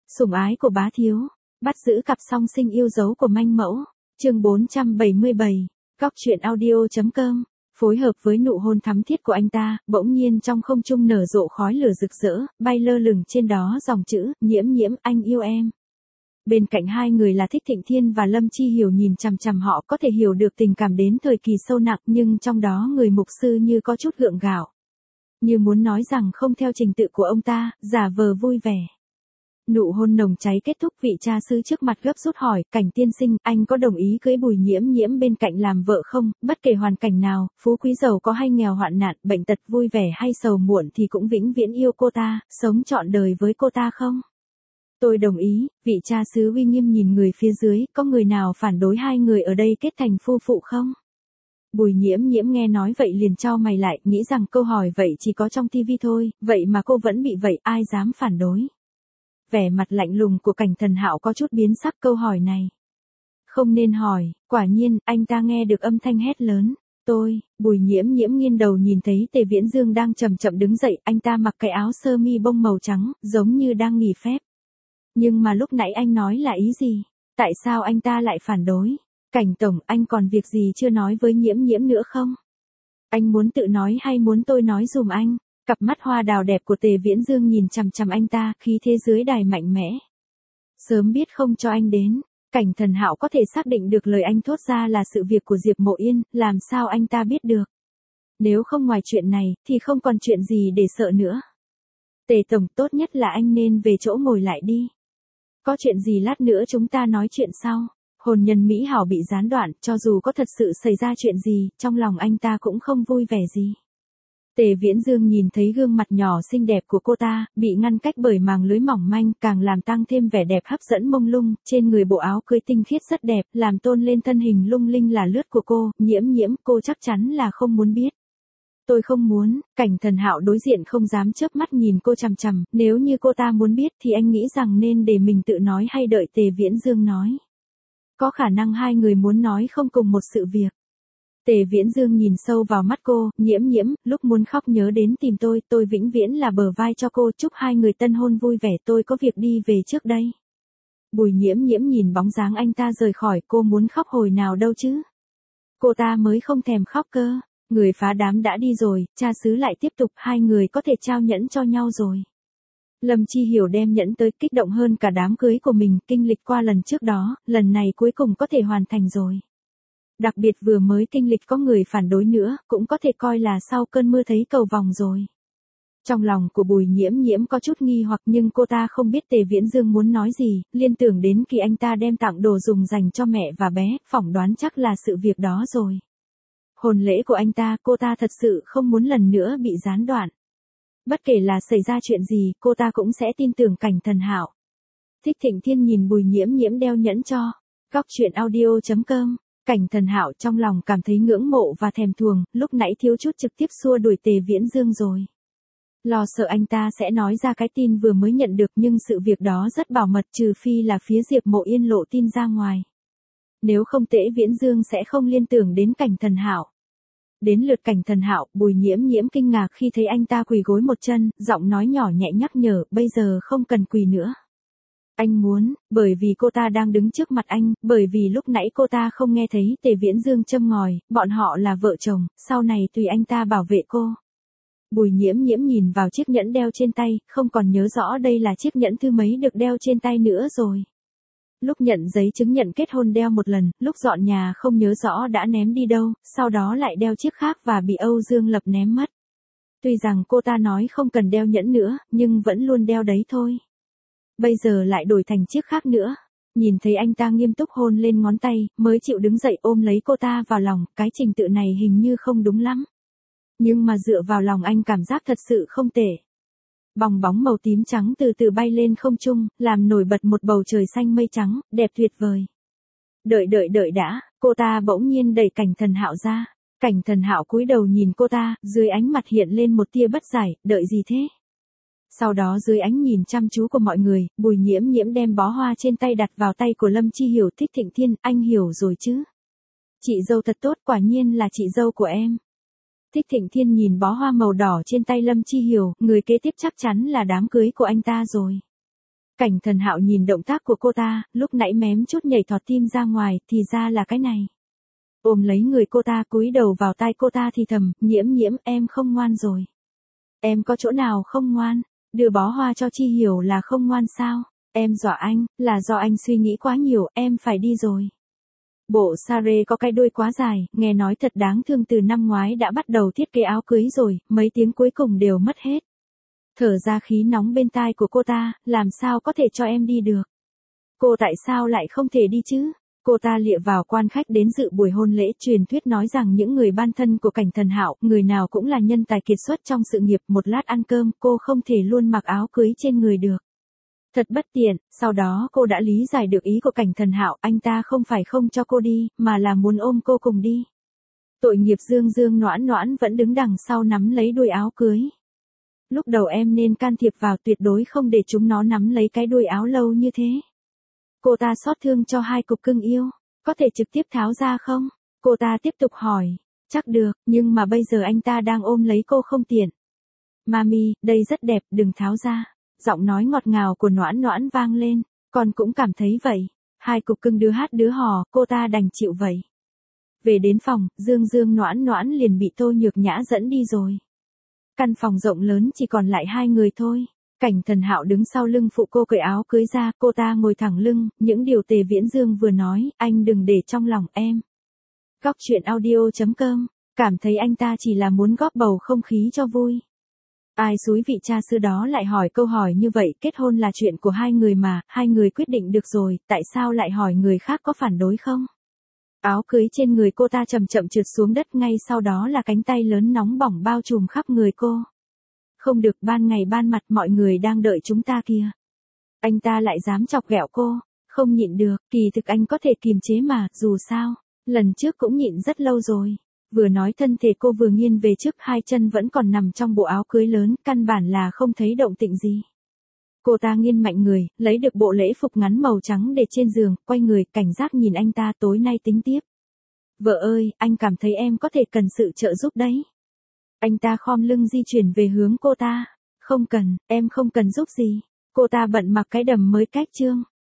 Sủng ái của bá thiếu, bắt giữ cặp song sinh yêu dấu của manh mẫu, chương 477, góc truyện audio.com, phối hợp với nụ hôn thắm thiết của anh ta, bỗng nhiên trong không trung nở rộ khói lửa rực rỡ, bay lơ lửng trên đó dòng chữ, nhiễm nhiễm, anh yêu em. Bên cạnh hai người là Thích Thịnh Thiên và Lâm Chi Hiểu nhìn chằm chằm họ có thể hiểu được tình cảm đến thời kỳ sâu nặng nhưng trong đó người mục sư như có chút gượng gạo. Như muốn nói rằng không theo trình tự của ông ta, giả vờ vui vẻ. Nụ hôn nồng cháy kết thúc, vị cha xứ trước mặt gấp rút hỏi, Cảnh tiên sinh, anh có đồng ý cưới Bùi Nhiễm Nhiễm bên cạnh làm vợ không, bất kể hoàn cảnh nào, phú quý giàu có hay nghèo hoạn nạn, bệnh tật vui vẻ hay sầu muộn thì cũng vĩnh viễn yêu cô ta, sống trọn đời với cô ta không? Tôi đồng ý, vị cha xứ uy nghiêm nhìn người phía dưới, có người nào phản đối hai người ở đây kết thành phu phụ không? Bùi Nhiễm Nhiễm nghe nói vậy liền chau mày lại, nghĩ rằng câu hỏi vậy chỉ có trong tivi thôi, vậy mà cô vẫn bị vậy, ai dám phản đối? Vẻ mặt lạnh lùng của Cảnh Thần Hạo có chút biến sắc câu hỏi này. Không nên hỏi, quả nhiên, anh ta nghe được âm thanh hét lớn. Bùi Nhiễm Nhiễm nghiêng đầu nhìn thấy Tề Viễn Dương đang chậm chậm đứng dậy, anh ta mặc cái áo sơ mi bông màu trắng, giống như đang nghỉ phép. Nhưng mà lúc nãy anh nói là ý gì? Tại sao anh ta lại phản đối? Cảnh tổng, anh còn việc gì chưa nói với Nhiễm Nhiễm nữa không? Anh muốn tự nói hay muốn tôi nói dùm anh? Cặp mắt hoa đào đẹp của Tề Viễn Dương nhìn chằm chằm anh ta, khí thế dưới đài mạnh mẽ. Sớm biết không cho anh đến, Cảnh Thần Hạo có thể xác định được lời anh thốt ra là sự việc của Diệp Mộ Yên, làm sao anh ta biết được? Nếu không ngoài chuyện này, thì không còn chuyện gì để sợ nữa. Tề tổng, tốt nhất là anh nên về chỗ ngồi lại đi. Có chuyện gì lát nữa chúng ta nói chuyện sau. Hôn nhân mỹ hảo bị gián đoạn, cho dù có thật sự xảy ra chuyện gì, trong lòng anh ta cũng không vui vẻ gì. Tề Viễn Dương nhìn thấy gương mặt nhỏ xinh đẹp của cô ta, bị ngăn cách bởi màng lưới mỏng manh, càng làm tăng thêm vẻ đẹp hấp dẫn mông lung, trên người bộ áo cưới tinh khiết rất đẹp, làm tôn lên thân hình lung linh là lướt của cô, Nhiễm Nhiễm, cô chắc chắn là không muốn biết. Tôi không muốn, Cảnh Thần Hạo đối diện không dám chớp mắt nhìn cô chằm chằm, nếu như cô ta muốn biết thì anh nghĩ rằng nên để mình tự nói hay đợi Tề Viễn Dương nói. Có khả năng hai người muốn nói không cùng một sự việc. Tề Viễn Dương nhìn sâu vào mắt cô, Nhiễm Nhiễm, lúc muốn khóc nhớ đến tìm tôi vĩnh viễn là bờ vai cho cô, chúc hai người tân hôn vui vẻ, tôi có việc đi về trước đây. Bùi Nhiễm Nhiễm nhìn bóng dáng anh ta rời khỏi, cô muốn khóc hồi nào đâu chứ. Cô ta mới không thèm khóc cơ, người phá đám đã đi rồi, cha xứ lại tiếp tục, hai người có thể trao nhẫn cho nhau rồi. Lâm Chi Hiểu đem nhẫn tới, kích động hơn cả đám cưới của mình, kinh lịch qua lần trước đó, lần này cuối cùng có thể hoàn thành rồi. Đặc biệt vừa mới kinh lịch có người phản đối nữa, cũng có thể coi là sau cơn mưa thấy cầu vồng rồi. Trong lòng của Bùi Nhiễm Nhiễm có chút nghi hoặc nhưng cô ta không biết Tề Viễn Dương muốn nói gì, liên tưởng đến khi anh ta đem tặng đồ dùng dành cho mẹ và bé, phỏng đoán chắc là sự việc đó rồi. Hôn lễ của anh ta, cô ta thật sự không muốn lần nữa bị gián đoạn. Bất kể là xảy ra chuyện gì, cô ta cũng sẽ tin tưởng Cảnh Thần Hạo. Thích Thịnh Thiên nhìn Bùi Nhiễm Nhiễm đeo nhẫn cho. Góc truyện audio.com. Cảnh Thần Hạo trong lòng cảm thấy ngưỡng mộ và thèm thuồng, lúc nãy thiếu chút trực tiếp xua đuổi Tề Viễn Dương rồi. Lo sợ anh ta sẽ nói ra cái tin vừa mới nhận được nhưng sự việc đó rất bảo mật trừ phi là phía Diệp Mộ Yên lộ tin ra ngoài. Nếu không Tề Viễn Dương sẽ không liên tưởng đến Cảnh Thần Hạo. Đến lượt Cảnh Thần Hạo, Bùi Nhiễm Nhiễm kinh ngạc khi thấy anh ta quỳ gối một chân, giọng nói nhỏ nhẹ nhắc nhở, bây giờ không cần quỳ nữa. Anh muốn, bởi vì cô ta đang đứng trước mặt anh, bởi vì lúc nãy cô ta không nghe thấy Tề Viễn Dương châm ngòi, bọn họ là vợ chồng, sau này tùy anh ta bảo vệ cô. Bùi Nhiễm Nhiễm nhìn vào chiếc nhẫn đeo trên tay, không còn nhớ rõ đây là chiếc nhẫn thứ mấy được đeo trên tay nữa rồi. Lúc nhận giấy chứng nhận kết hôn đeo một lần, lúc dọn nhà không nhớ rõ đã ném đi đâu, sau đó lại đeo chiếc khác và bị Âu Dương Lập ném mất. Tuy rằng cô ta nói không cần đeo nhẫn nữa, nhưng vẫn luôn đeo đấy thôi. Bây giờ lại đổi thành chiếc khác nữa. Nhìn thấy anh ta nghiêm túc hôn lên ngón tay, mới chịu đứng dậy ôm lấy cô ta vào lòng, cái trình tự này hình như không đúng lắm. Nhưng mà dựa vào lòng anh cảm giác thật sự không tệ. Bong bóng màu tím trắng từ từ bay lên không trung, làm nổi bật một bầu trời xanh mây trắng, đẹp tuyệt vời. Đợi đã, cô ta bỗng nhiên đẩy Cảnh Thần Hạo ra. Cảnh Thần Hạo cúi đầu nhìn cô ta, dưới ánh mặt hiện lên một tia bất giải, đợi gì thế? Sau đó dưới ánh nhìn chăm chú của mọi người, Bùi Nhiễm Nhiễm đem bó hoa trên tay đặt vào tay của Lâm Chi Hiểu. Thích Thịnh Thiên, anh hiểu rồi chứ? Chị dâu thật tốt, quả nhiên là chị dâu của em. Thích Thịnh Thiên nhìn bó hoa màu đỏ trên tay Lâm Chi Hiểu, người kế tiếp chắc chắn là đám cưới của anh ta rồi. Cảnh Thần Hạo nhìn động tác của cô ta, lúc nãy mém chút nhảy thọt tim ra ngoài, thì ra là cái này. Ôm lấy người cô ta, cúi đầu vào tai cô ta thì thầm, Nhiễm Nhiễm, em không ngoan rồi. Em có chỗ nào không ngoan? Đưa bó hoa cho Chi Hiểu là không ngoan sao? Em dọa anh, là do anh suy nghĩ quá nhiều, em phải đi rồi. Bộ Sare có cái đuôi quá dài, nghe nói thật đáng thương, từ năm ngoái đã bắt đầu thiết kế áo cưới rồi, mấy tiếng cuối cùng đều mất hết. Thở ra khí nóng bên tai của cô ta, làm sao có thể cho em đi được? Cô tại sao lại không thể đi chứ? Cô ta lịa vào quan khách đến dự buổi hôn lễ. Truyền thuyết nói rằng những người ban thân của Cảnh Thần Hạo, người nào cũng là nhân tài kiệt xuất trong sự nghiệp. Một lát ăn cơm, cô không thể luôn mặc áo cưới trên người được. Thật bất tiện. Sau đó cô đã lý giải được ý của Cảnh Thần Hạo, anh ta không phải không cho cô đi, mà là muốn ôm cô cùng đi. Tội nghiệp Dương Dương Noãn Noãn vẫn đứng đằng sau nắm lấy đuôi áo cưới. Lúc đầu em nên can thiệp vào, tuyệt đối không để chúng nó nắm lấy cái đuôi áo lâu như thế. Cô ta xót thương cho hai cục cưng yêu, có thể trực tiếp tháo ra không? Cô ta tiếp tục hỏi, chắc được, nhưng mà bây giờ anh ta đang ôm lấy cô không tiện. Mami, đây rất đẹp, đừng tháo ra. Giọng nói ngọt ngào của Noãn Noãn vang lên, con cũng cảm thấy vậy. Hai cục cưng đứa hát đứa hò, cô ta đành chịu vậy. Về đến phòng, Dương Dương Noãn Noãn liền bị Tô Nhược Nhã dẫn đi rồi. Căn phòng rộng lớn chỉ còn lại hai người thôi. Cảnh Thần Hạo đứng sau lưng phụ cô cởi áo cưới ra, cô ta ngồi thẳng lưng, những điều Tề Viễn Dương vừa nói, anh đừng để trong lòng em. Góc truyện audio.com, cảm thấy anh ta chỉ là muốn góp bầu không khí cho vui. Ai xúi vị cha xưa đó lại hỏi câu hỏi như vậy, kết hôn là chuyện của hai người mà, hai người quyết định được rồi, tại sao lại hỏi người khác có phản đối không? Áo cưới trên người cô ta chậm chậm trượt xuống đất, ngay sau đó là cánh tay lớn nóng bỏng bao trùm khắp người cô. Không được, ban ngày ban mặt mọi người đang đợi chúng ta kìa. Anh ta lại dám chọc ghẹo cô, không nhịn được, kỳ thực anh có thể kiềm chế mà, dù sao, lần trước cũng nhịn rất lâu rồi. Vừa nói thân thể cô vừa nghiêng về trước, hai chân vẫn còn nằm trong bộ áo cưới lớn, căn bản là không thấy động tĩnh gì. Cô ta nghiêng mạnh người, lấy được bộ lễ phục ngắn màu trắng để trên giường, quay người, cảnh giác nhìn anh ta, tối nay tính tiếp. Vợ ơi, anh cảm thấy em có thể cần sự trợ giúp đấy. Anh ta khom lưng di chuyển về hướng cô ta. Không cần, em không cần giúp gì. Cô ta bận mặc cái đầm mới cách trương.